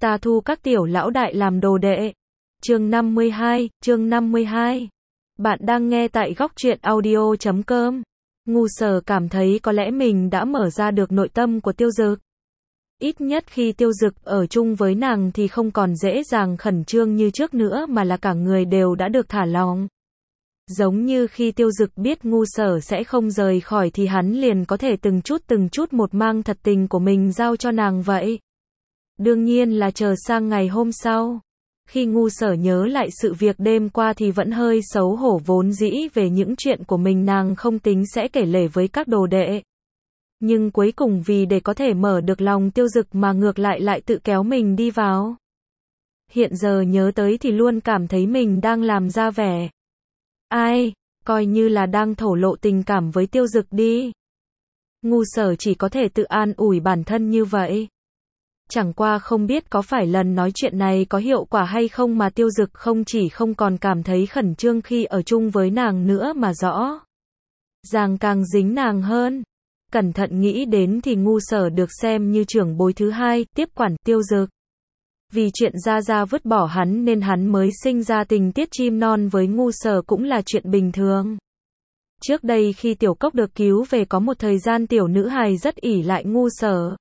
Ta thu các tiểu lão đại làm đồ đệ. Chương 52. Bạn đang nghe tại góc truyện audio.com. Ngu Sở cảm thấy có lẽ mình đã mở ra được nội tâm của Tiêu Dực. Ít nhất khi Tiêu Dực ở chung với nàng thì không còn dễ dàng khẩn trương như trước nữa mà là cả người đều đã được thả lỏng. Giống như khi Tiêu Dực biết Ngu Sở sẽ không rời khỏi thì hắn liền có thể từng chút một mang thật tình của mình giao cho nàng vậy. Đương nhiên là chờ sang ngày hôm sau. Khi Ngu Sở nhớ lại sự việc đêm qua thì vẫn hơi xấu hổ, vốn dĩ về những chuyện của mình nàng không tính sẽ kể lể với các đồ đệ. Nhưng cuối cùng vì để có thể mở được lòng Tiêu Dực mà ngược lại tự kéo mình đi vào. Hiện giờ nhớ tới thì luôn cảm thấy mình đang làm ra vẻ. Ai, coi như là đang thổ lộ tình cảm với Tiêu Dực đi. Ngu Sở chỉ có thể tự an ủi bản thân như vậy. Chẳng qua không biết có phải lần nói chuyện này có hiệu quả hay không mà Tiêu Dực không còn cảm thấy khẩn trương khi ở chung với nàng nữa mà rõ ràng càng dính nàng hơn. Cẩn thận nghĩ đến thì Ngu Sở được xem như trưởng bối thứ hai, tiếp quản Tiêu Dực. Vì chuyện Gia vứt bỏ hắn nên hắn mới sinh ra tình tiết chim non với Ngu Sở cũng là chuyện bình thường. Trước đây khi Tiểu Cốc được cứu về có một thời gian tiểu nữ hài rất ỷ lại Ngu Sở.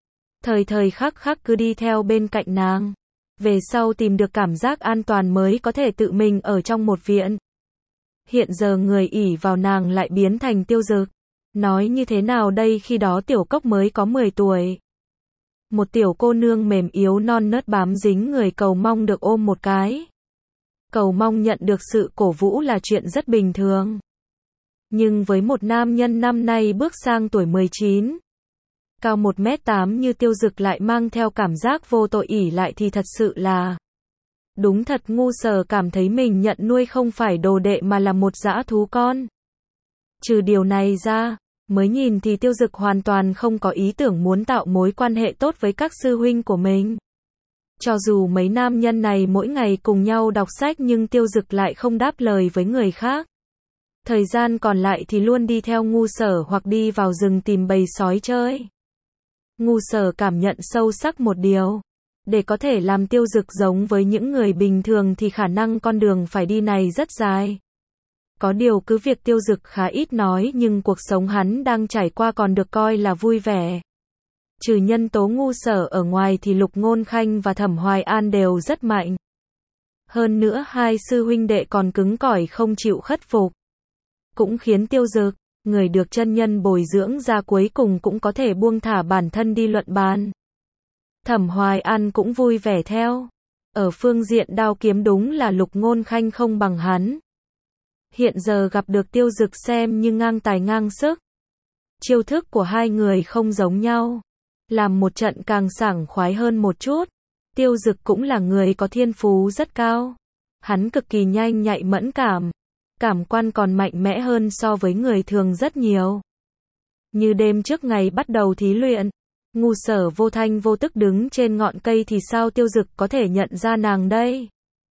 Thời khắc cứ đi theo bên cạnh nàng. Về sau tìm được cảm giác an toàn mới có thể tự mình ở trong một viện. Hiện giờ người ỷ vào nàng lại biến thành Tiêu Dực. Nói như thế nào đây, khi đó Tiểu Cốc mới có 10 tuổi. Một tiểu cô nương mềm yếu non nớt bám dính người cầu mong được ôm một cái. Cầu mong nhận được sự cổ vũ là chuyện rất bình thường. Nhưng với một nam nhân năm nay bước sang tuổi 19, cao 1m8 như Tiêu Dực lại mang theo cảm giác vô tội ỷ lại thì thật sự là đúng thật. Ngu Sở cảm thấy mình nhận nuôi không phải đồ đệ mà là một dã thú con. Trừ điều này ra, mới nhìn thì Tiêu Dực hoàn toàn không có ý tưởng muốn tạo mối quan hệ tốt với các sư huynh của mình. Cho dù mấy nam nhân này mỗi ngày cùng nhau đọc sách nhưng Tiêu Dực lại không đáp lời với người khác. Thời gian còn lại thì luôn đi theo Ngu Sở hoặc đi vào rừng tìm bầy sói chơi. Ngu Sở cảm nhận sâu sắc một điều. Để có thể làm Tiêu Dực giống với những người bình thường thì khả năng con đường phải đi này rất dài. Có điều cứ việc Tiêu Dực khá ít nói nhưng cuộc sống hắn đang trải qua còn được coi là vui vẻ. Trừ nhân tố Ngu Sở ở ngoài thì Lục Ngôn Khanh và Thẩm Hoài An đều rất mạnh. Hơn nữa hai sư huynh đệ còn cứng cỏi không chịu khuất phục. Cũng khiến Tiêu Dực, người được chân nhân bồi dưỡng ra cuối cùng cũng có thể buông thả bản thân đi luận bàn. Thẩm Hoài An cũng vui vẻ theo. Ở phương diện đao kiếm đúng là Lục Ngôn Khanh không bằng hắn. Hiện giờ gặp được Tiêu Dực xem như ngang tài ngang sức. Chiêu thức của hai người không giống nhau, làm một trận càng sảng khoái hơn một chút. Tiêu Dực cũng là người có thiên phú rất cao. Hắn cực kỳ nhanh nhạy mẫn cảm. Cảm quan còn mạnh mẽ hơn so với người thường rất nhiều. Như đêm trước ngày bắt đầu thí luyện, Ngu Sở vô thanh vô tức đứng trên ngọn cây thì sao Tiêu Dực có thể nhận ra nàng đây?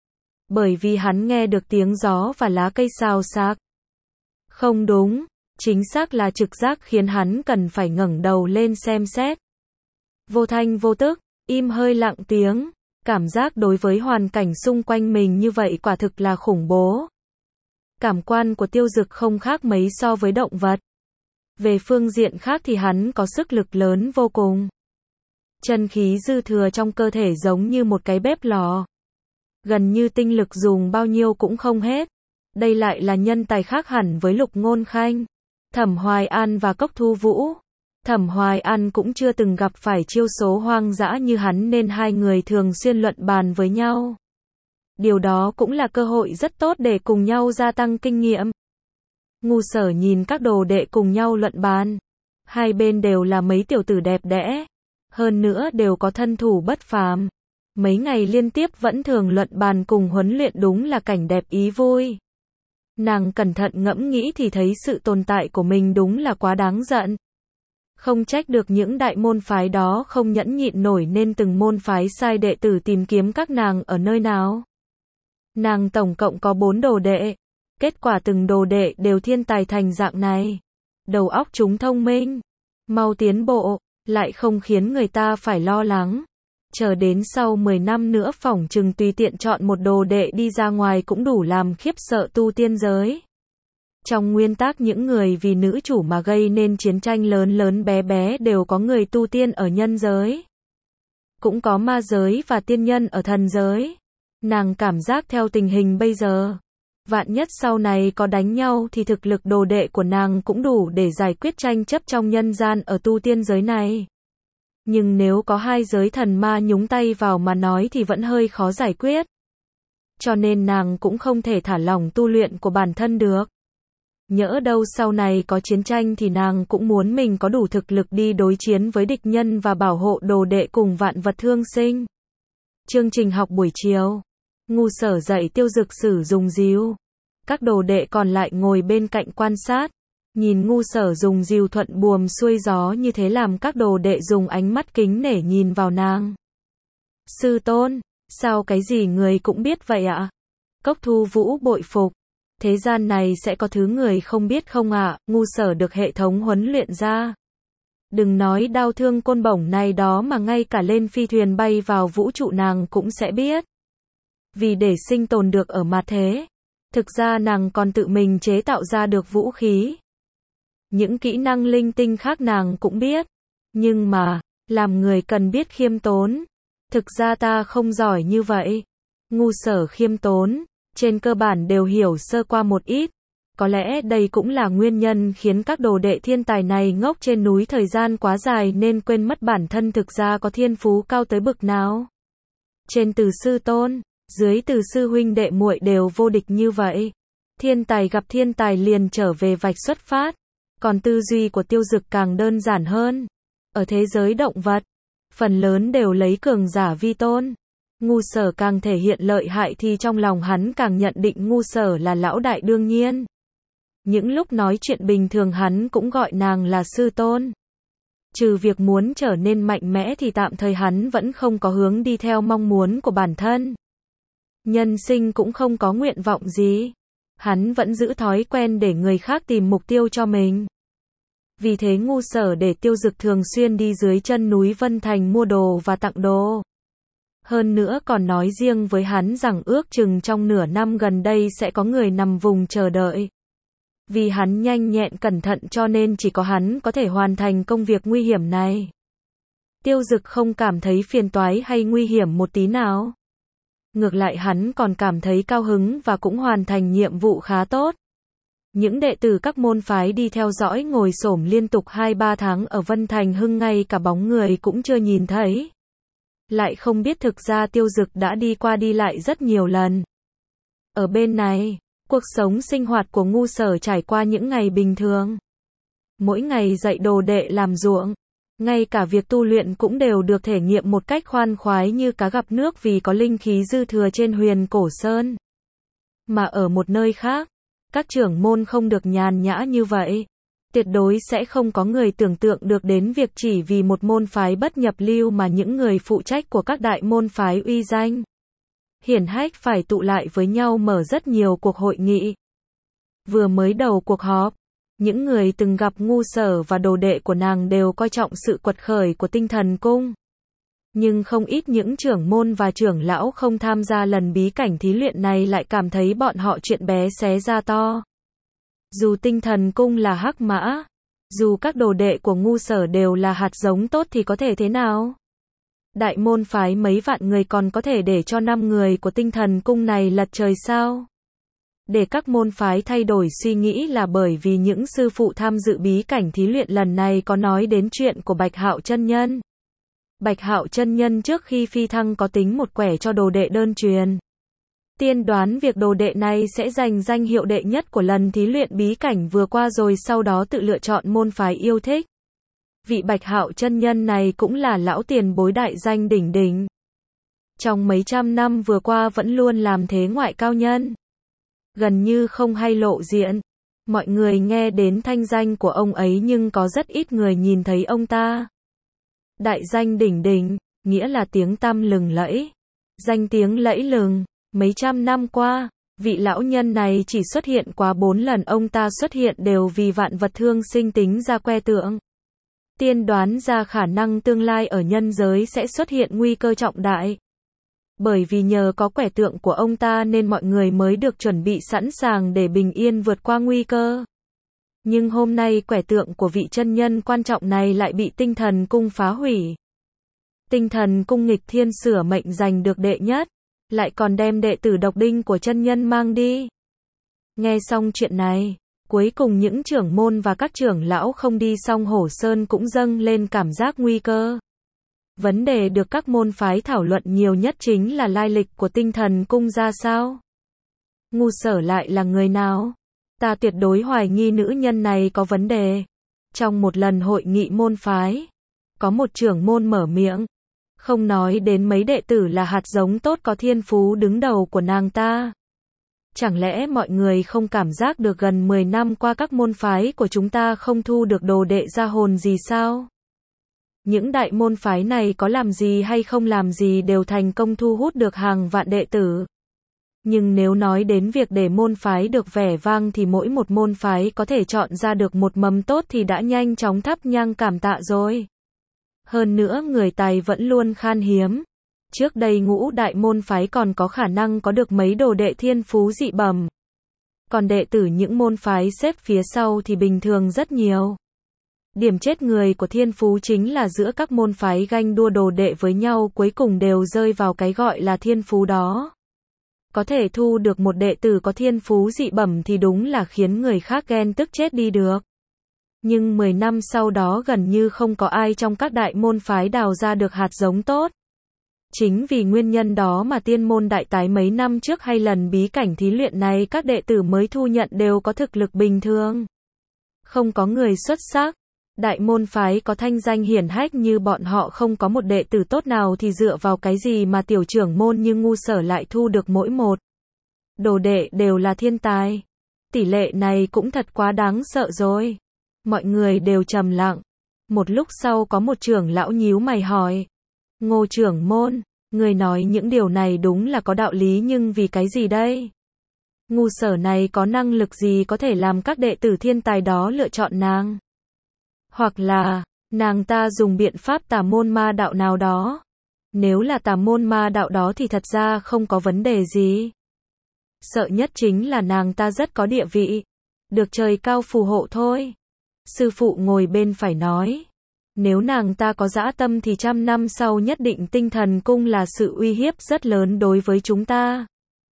Bởi vì hắn nghe được tiếng gió và lá cây xào xạc. Không đúng, chính xác là trực giác khiến hắn cần phải ngẩng đầu lên xem xét. Vô thanh vô tức, im hơi lặng tiếng, cảm giác đối với hoàn cảnh xung quanh mình như vậy quả thực là khủng bố. Cảm quan của Tiêu Dực không khác mấy so với động vật. Về phương diện khác thì hắn có sức lực lớn vô cùng. Chân khí dư thừa trong cơ thể giống như một cái bếp lò. Gần như tinh lực dùng bao nhiêu cũng không hết. Đây lại là nhân tài khác hẳn với Lục Ngôn Khanh, Thẩm Hoài An và Cốc Thu Vũ. Thẩm Hoài An cũng chưa từng gặp phải chiêu số hoang dã như hắn nên hai người thường xuyên luận bàn với nhau. Điều đó cũng là cơ hội rất tốt để cùng nhau gia tăng kinh nghiệm. Ngu Sở nhìn các đồ đệ cùng nhau luận bàn. Hai bên đều là mấy tiểu tử đẹp đẽ. Hơn nữa đều có thân thủ bất phàm. Mấy ngày liên tiếp vẫn thường luận bàn cùng huấn luyện đúng là cảnh đẹp ý vui. Nàng cẩn thận ngẫm nghĩ thì thấy sự tồn tại của mình đúng là quá đáng giận. Không trách được những đại môn phái đó không nhẫn nhịn nổi nên từng môn phái sai đệ tử tìm kiếm các nàng ở nơi nào. Nàng tổng cộng có 4 đồ đệ. Kết quả từng đồ đệ đều thiên tài thành dạng này. Đầu óc chúng thông minh, mau tiến bộ, lại không khiến người ta phải lo lắng. Chờ đến sau 10 năm nữa phỏng chừng tùy tiện chọn một đồ đệ đi ra ngoài cũng đủ làm khiếp sợ tu tiên giới. Trong nguyên tắc những người vì nữ chủ mà gây nên chiến tranh lớn lớn bé bé đều có người tu tiên ở nhân giới. Cũng có ma giới và tiên nhân ở thần giới. Nàng cảm giác theo tình hình bây giờ, vạn nhất sau này có đánh nhau thì thực lực đồ đệ của nàng cũng đủ để giải quyết tranh chấp trong nhân gian ở tu tiên giới này. Nhưng nếu có hai giới thần ma nhúng tay vào mà nói thì vẫn hơi khó giải quyết. Cho nên nàng cũng không thể thả lỏng tu luyện của bản thân được. Nhỡ đâu sau này có chiến tranh thì nàng cũng muốn mình có đủ thực lực đi đối chiến với địch nhân và bảo hộ đồ đệ cùng vạn vật thương sinh. Chương trình học buổi chiều. Ngu Sở dạy Tiêu Dực sử dùng rìu. Các đồ đệ còn lại ngồi bên cạnh quan sát. Nhìn Ngu Sở dùng rìu thuận buồm xuôi gió như thế làm các đồ đệ dùng ánh mắt kính nể nhìn vào nàng. Sư tôn, sao cái gì người cũng biết vậy ạ? Cốc Thu Vũ bội phục. Thế gian này sẽ có thứ người không biết không ạ? Ngu Sở được hệ thống huấn luyện ra. Đừng nói đao thương côn bổng này đó mà ngay cả lên phi thuyền bay vào vũ trụ nàng cũng sẽ biết. Vì để sinh tồn được ở mặt thế, thực ra nàng còn tự mình chế tạo ra được vũ khí. Những kỹ năng linh tinh khác nàng cũng biết. Nhưng mà, làm người cần biết khiêm tốn. Thực ra ta không giỏi như vậy. Ngu Sở khiêm tốn, trên cơ bản đều hiểu sơ qua một ít. Có lẽ đây cũng là nguyên nhân khiến các đồ đệ thiên tài này ngốc trên núi thời gian quá dài nên quên mất bản thân thực ra có thiên phú cao tới bực nào. Trên từ sư tôn, dưới từ sư huynh đệ muội đều vô địch như vậy. Thiên tài gặp thiên tài liền trở về vạch xuất phát. Còn tư duy của Tiêu Dực càng đơn giản hơn. Ở thế giới động vật, phần lớn đều lấy cường giả vi tôn. Ngu Sở càng thể hiện lợi hại thì trong lòng hắn càng nhận định Ngu Sở là lão đại đương nhiên. Những lúc nói chuyện bình thường hắn cũng gọi nàng là sư tôn. Trừ việc muốn trở nên mạnh mẽ thì tạm thời hắn vẫn không có hướng đi theo mong muốn của bản thân. Nhân sinh cũng không có nguyện vọng gì. Hắn vẫn giữ thói quen để người khác tìm mục tiêu cho mình. Vì thế Ngu Sở để Tiêu Dực thường xuyên đi dưới chân núi Vân Thành mua đồ và tặng đồ. Hơn nữa còn nói riêng với hắn rằng ước chừng trong nửa năm gần đây sẽ có người nằm vùng chờ đợi. Vì hắn nhanh nhẹn cẩn thận cho nên chỉ có hắn có thể hoàn thành công việc nguy hiểm này. Tiêu Dực không cảm thấy phiền toái hay nguy hiểm một tí nào. Ngược lại hắn còn cảm thấy cao hứng và cũng hoàn thành nhiệm vụ khá tốt. Những đệ tử các môn phái đi theo dõi ngồi xổm liên tục 2-3 tháng ở Vân Thành Hưng ngay cả bóng người cũng chưa nhìn thấy. Lại không biết thực ra Tiêu Dực đã đi qua đi lại rất nhiều lần. Ở bên này, cuộc sống sinh hoạt của Ngu Sở trải qua những ngày bình thường. Mỗi ngày dạy đồ đệ làm ruộng. Ngay cả việc tu luyện cũng đều được thể nghiệm một cách khoan khoái như cá gặp nước vì có linh khí dư thừa trên Huyền Cổ Sơn. Mà ở một nơi khác, các trưởng môn không được nhàn nhã như vậy. Tuyệt đối sẽ không có người tưởng tượng được đến việc chỉ vì một môn phái bất nhập lưu mà những người phụ trách của các đại môn phái uy danh hiển hách phải tụ lại với nhau mở rất nhiều cuộc hội nghị. Vừa mới đầu cuộc họp, những người từng gặp Ngu Sở và đồ đệ của nàng đều coi trọng sự quật khởi của Tinh Thần Cung. Nhưng không ít những trưởng môn và trưởng lão không tham gia lần bí cảnh thí luyện này lại cảm thấy bọn họ chuyện bé xé ra to. Dù Tinh Thần Cung là hắc mã, dù các đồ đệ của Ngu Sở đều là hạt giống tốt thì có thể thế nào? Đại môn phái mấy vạn người còn có thể để cho 5 người của Tinh Thần Cung này lật trời sao? Để các môn phái thay đổi suy nghĩ là bởi vì những sư phụ tham dự bí cảnh thí luyện lần này có nói đến chuyện của Bạch Hạo chân nhân. Bạch Hạo chân nhân trước khi phi thăng có tính một quẻ cho đồ đệ đơn truyền. Tiên đoán việc đồ đệ này sẽ giành danh hiệu đệ nhất của lần thí luyện bí cảnh vừa qua rồi sau đó tự lựa chọn môn phái yêu thích. Vị Bạch Hạo chân nhân này cũng là lão tiền bối đại danh đỉnh đỉnh. Trong mấy trăm năm vừa qua vẫn luôn làm thế ngoại cao nhân. Gần như không hay lộ diện. Mọi người nghe đến thanh danh của ông ấy nhưng có rất ít người nhìn thấy ông ta. Đại danh đỉnh đỉnh, nghĩa là tiếng tăm lừng lẫy. Danh tiếng lẫy lừng, mấy trăm năm qua, vị lão nhân này chỉ xuất hiện quá 4 lần ông ta xuất hiện đều vì vạn vật thương sinh tính ra que tượng. Tiên đoán ra khả năng tương lai ở nhân giới sẽ xuất hiện nguy cơ trọng đại. Bởi vì nhờ có quẻ tượng của ông ta nên mọi người mới được chuẩn bị sẵn sàng để bình yên vượt qua nguy cơ. Nhưng hôm nay quẻ tượng của vị chân nhân quan trọng này lại bị tinh thần cung phá hủy. Tinh thần cung nghịch thiên sửa mệnh giành được đệ nhất, lại còn đem đệ tử độc đinh của chân nhân mang đi. Nghe xong chuyện này, cuối cùng những trưởng môn và các trưởng lão không đi xong Hổ Sơn cũng dâng lên cảm giác nguy cơ. Vấn đề được các môn phái thảo luận nhiều nhất chính là lai lịch của tinh thần cung ra sao. Ngu Sở lại là người nào? Ta tuyệt đối hoài nghi nữ nhân này có vấn đề. Trong một lần hội nghị môn phái, có một trưởng môn mở miệng, không nói đến mấy đệ tử là hạt giống tốt có thiên phú đứng đầu của nàng ta. Chẳng lẽ mọi người không cảm giác được gần 10 năm qua các môn phái của chúng ta không thu được đồ đệ ra hồn gì sao? Những đại môn phái này có làm gì hay không làm gì đều thành công thu hút được hàng vạn đệ tử. Nhưng nếu nói đến việc để môn phái được vẻ vang thì mỗi một môn phái có thể chọn ra được một mầm tốt thì đã nhanh chóng thắp nhang cảm tạ rồi. Hơn nữa người tài vẫn luôn khan hiếm. Trước đây ngũ đại môn phái còn có khả năng có được mấy đồ đệ thiên phú dị bẩm. Còn đệ tử những môn phái xếp phía sau thì bình thường rất nhiều. Điểm chết người của thiên phú chính là giữa các môn phái ganh đua đồ đệ với nhau cuối cùng đều rơi vào cái gọi là thiên phú đó. Có thể thu được một đệ tử có thiên phú dị bẩm thì đúng là khiến người khác ghen tức chết đi được. Nhưng 10 năm sau đó gần như không có ai trong các đại môn phái đào ra được hạt giống tốt. Chính vì nguyên nhân đó mà tiên môn đại tái mấy năm trước hay lần bí cảnh thí luyện này các đệ tử mới thu nhận đều có thực lực bình thường. Không có người xuất sắc. Đại môn phái có thanh danh hiển hách như bọn họ không có một đệ tử tốt nào thì dựa vào cái gì mà tiểu trưởng môn như Ngu Sở lại thu được mỗi một đồ đệ đều là thiên tài. Tỷ lệ này cũng thật quá đáng sợ rồi. Mọi người đều trầm lặng. Một lúc sau có một trưởng lão nhíu mày hỏi. Ngô trưởng môn, người nói những điều này đúng là có đạo lý nhưng vì cái gì đây? Ngu Sở này có năng lực gì có thể làm các đệ tử thiên tài đó lựa chọn nàng? Hoặc là, nàng ta dùng biện pháp tà môn ma đạo nào đó. Nếu là tà môn ma đạo đó thì thật ra không có vấn đề gì. Sợ nhất chính là nàng ta rất có địa vị. Được trời cao phù hộ thôi. Sư phụ ngồi bên phải nói. Nếu nàng ta có dã tâm thì 100 năm sau nhất định tinh thần cung là sự uy hiếp rất lớn đối với chúng ta.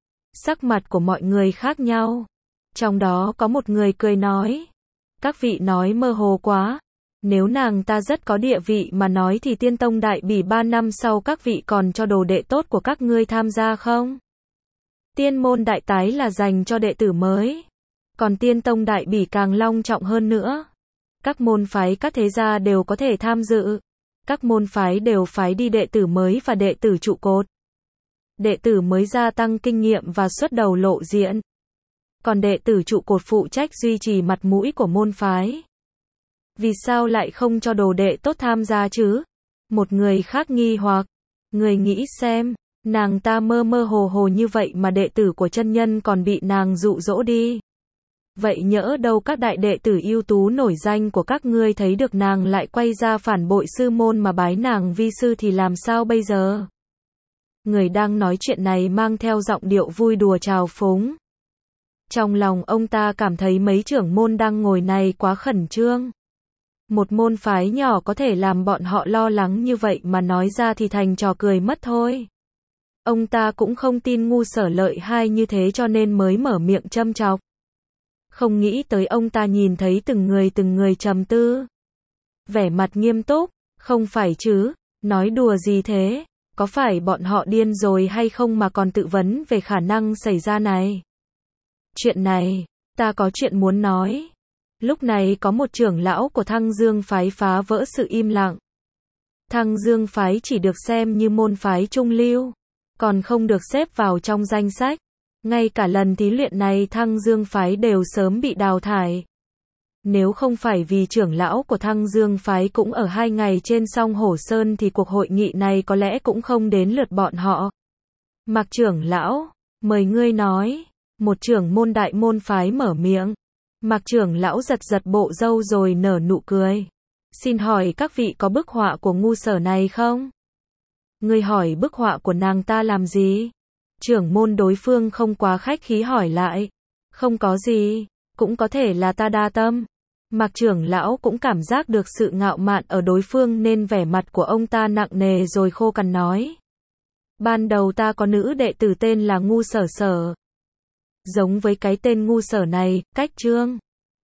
Sắc mặt của mọi người khác nhau. Trong đó có một người cười nói. Các vị nói mơ hồ quá. Nếu nàng ta rất có địa vị mà nói thì Tiên Tông Đại Bỉ 3 năm sau các vị còn cho đồ đệ tốt của các ngươi tham gia không? Tiên môn đại tái là dành cho đệ tử mới. Còn Tiên Tông Đại Bỉ càng long trọng hơn nữa. Các môn phái các thế gia đều có thể tham dự. Các môn phái đều phái đi đệ tử mới và đệ tử trụ cột. Đệ tử mới gia tăng kinh nghiệm và xuất đầu lộ diện. Còn đệ tử trụ cột phụ trách duy trì mặt mũi của môn phái. Vì sao lại không cho đồ đệ tốt tham gia chứ? Một người khác nghi hoặc. Người nghĩ xem, nàng ta mơ mơ hồ hồ như vậy mà đệ tử của chân nhân còn bị nàng dụ dỗ đi. Vậy nhỡ đâu các đại đệ tử ưu tú nổi danh của các ngươi thấy được nàng lại quay ra phản bội sư môn mà bái nàng vi sư thì làm sao bây giờ? Người đang nói chuyện này mang theo giọng điệu vui đùa trào phúng. Trong lòng ông ta cảm thấy mấy trưởng môn đang ngồi này quá khẩn trương. Một môn phái nhỏ có thể làm bọn họ lo lắng như vậy mà nói ra thì thành trò cười mất thôi. Ông ta cũng không tin Ngu Sở lợi hại như thế cho nên mới mở miệng châm chọc. Không nghĩ tới ông ta nhìn thấy từng người trầm tư. Vẻ mặt nghiêm túc, không phải chứ, nói đùa gì thế, có phải bọn họ điên rồi hay không mà còn tự vấn về khả năng xảy ra này. Chuyện này, ta có chuyện muốn nói. Lúc này có một trưởng lão của Thăng Dương phái phá vỡ sự im lặng. Thăng Dương phái chỉ được xem như môn phái trung lưu, còn không được xếp vào trong danh sách. Ngay cả lần thí luyện này Thăng Dương phái đều sớm bị đào thải. Nếu không phải vì trưởng lão của Thăng Dương phái cũng ở 2 ngày trên song Hổ Sơn thì cuộc hội nghị này có lẽ cũng không đến lượt bọn họ. Mạc trưởng lão, mời ngươi nói. Một trưởng môn đại môn phái mở miệng. Mạc trưởng lão giật giật bộ râu rồi nở nụ cười. Xin hỏi các vị có bức họa của ngu sở này không? Ngươi hỏi bức họa của nàng ta làm gì? Trưởng môn đối phương không quá khách khí hỏi lại. Không có gì, cũng có thể là ta đa tâm. Mạc trưởng lão cũng cảm giác được sự ngạo mạn ở đối phương nên vẻ mặt của ông ta nặng nề rồi khô cằn nói. Ban đầu ta có nữ đệ tử tên là Ngu Sở Sở. Giống với cái tên Ngu Sở này, cách Trương